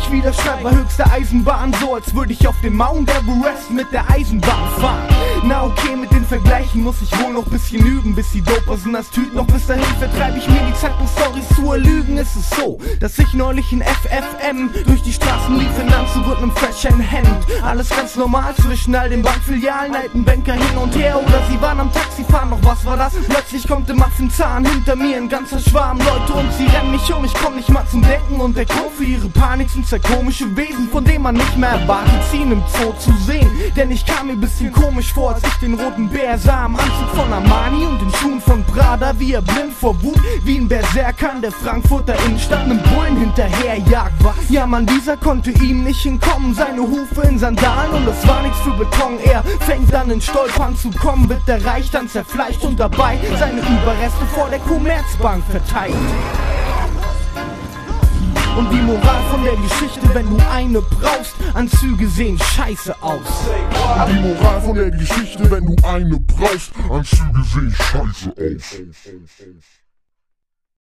ich wieder schreib, war höchste Eisenbahn. So als würde ich auf dem Mount Everest mit der Eisenbahn fahren. Na okay, mit den Vergleichen muss ich wohl noch bisschen üben, bis die Doper sind als Tüten. Doch bis dahin vertreibe ich mir die Zeit, um Storys zu erlügen. Es ist so, dass ich neulich in FFM durch die Straßen lief in Anzug und nem freshen Hemd. Alles ganz normal zwischen all den Bankfilialen, alten Banker hin und her. Oder sie waren am Taxifahren, doch was war das? Plötzlich kommt im Affenzahn hinter mir ein ganzer Schwarm Leute und sie rennen mich um. Ich komm nicht mal zum Denken und der Grund für ihre Panik sind zwei komische Wesen, von denen man nicht mehr erwartet, sie im Zoo zu sehen. Denn ich kam mir bisschen komisch vor, als ich den roten Bär sah am Anzug von Armani und den Schuhen von Prada, wie er blind vor Wut wie ein Berserker in der Frankfurter Innenstadt einem Bullen hinterherjagt. Was? Ja man, dieser konnte ihm nicht entkommen, seine Hufe in Sandalen und das war nichts für Beton. Er fängt an in Stolpern zu kommen, wird der Reich dann zerfleischt und dabei seine Überreste vor der Commerzbank verteilt. Und die Moral von der Geschichte, wenn du eine brauchst, Anzüge sehen scheiße aus. Und die Moral von der Geschichte, wenn du eine brauchst, Anzüge sehen scheiße aus.